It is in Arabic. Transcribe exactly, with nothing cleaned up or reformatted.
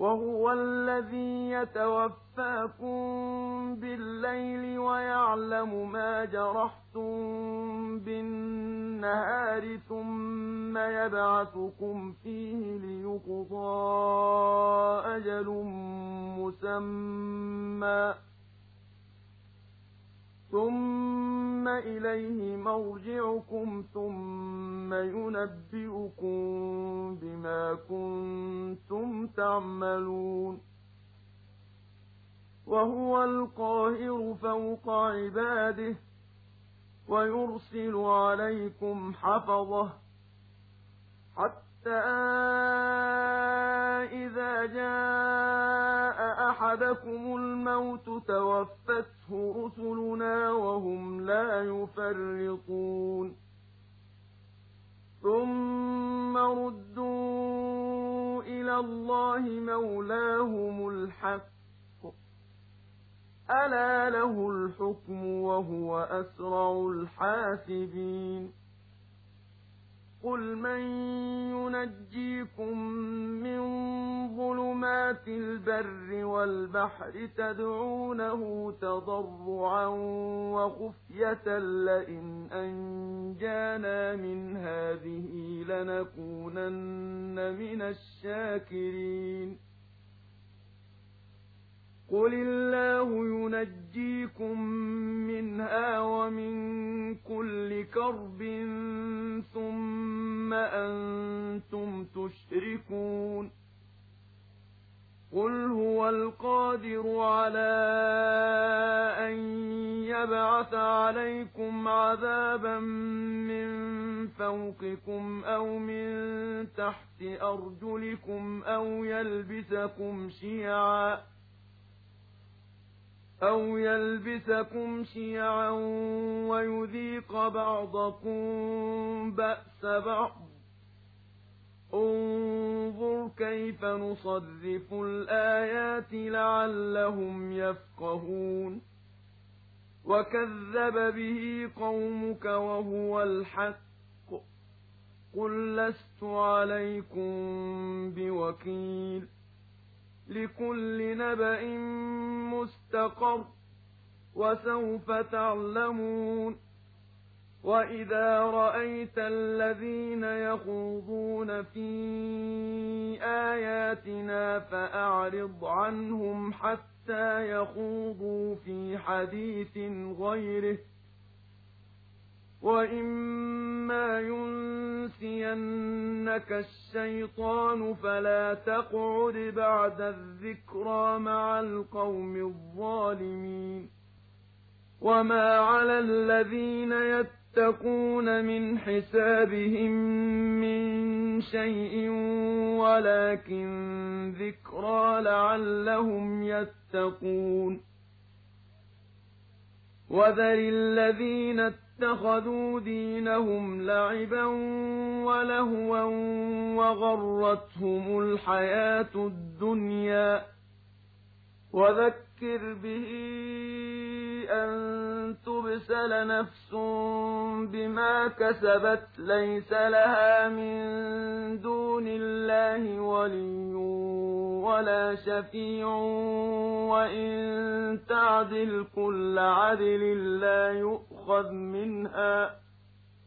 وهو الذي يتوفاكم بالليل ويعلم ما جرحتم بالنهار ثم يبعثكم فيه ليقضى أجل مسمى ثم إليه مرجعكم ثم ينبئكم بما كنتم تعملون وهو القاهر فوق عباده ويرسل عليكم حفظه حتى إذا جاء أحدكم الموت توفته رسلنا وهم لا يفرطون ثم ردوا إلى الله مولاهم الحق ألا له الحكم وهو أسرع الحاسبين قل من ينجيكم من ظلمات البر والبحر تدعونه تضرعا وخفية لئن أنجانا من هذه لنكونن من الشاكرين قل الله ينجيكم منها ومن كل كرب ثم أنتم تشركون قل هو القادر على أن يبعث عليكم عذابا من فوقكم أو من تحت أرجلكم أو يلبسكم شيعا أو يلبسكم شيعا ويذيق بعضكم بأس بعض انظر كيف نصرف الآيات لعلهم يفقهون وكذب به قومك وهو الحق قل لست عليكم بوكيل لكل نبأ مستقر وسوف تعلمون وإذا رأيت الذين يخوضون في آياتنا فأعرض عنهم حتى يخوضوا في حديث غيره وإما ينسينك الشيطان فلا تقعد بعد الذكرى مع القوم الظالمين وما على الذين يتقون من حسابهم من شيء ولكن ذكرى لعلهم يتقون وذر الذين اتخذوا دينهم لعبا ولهوا وغرتهم الحياة الدنيا وذكر به أن تبسل نفس بما كسبت ليس لها من دون الله ولي ولا شفيع وإن تعدل كل عدل لا يؤخذ منها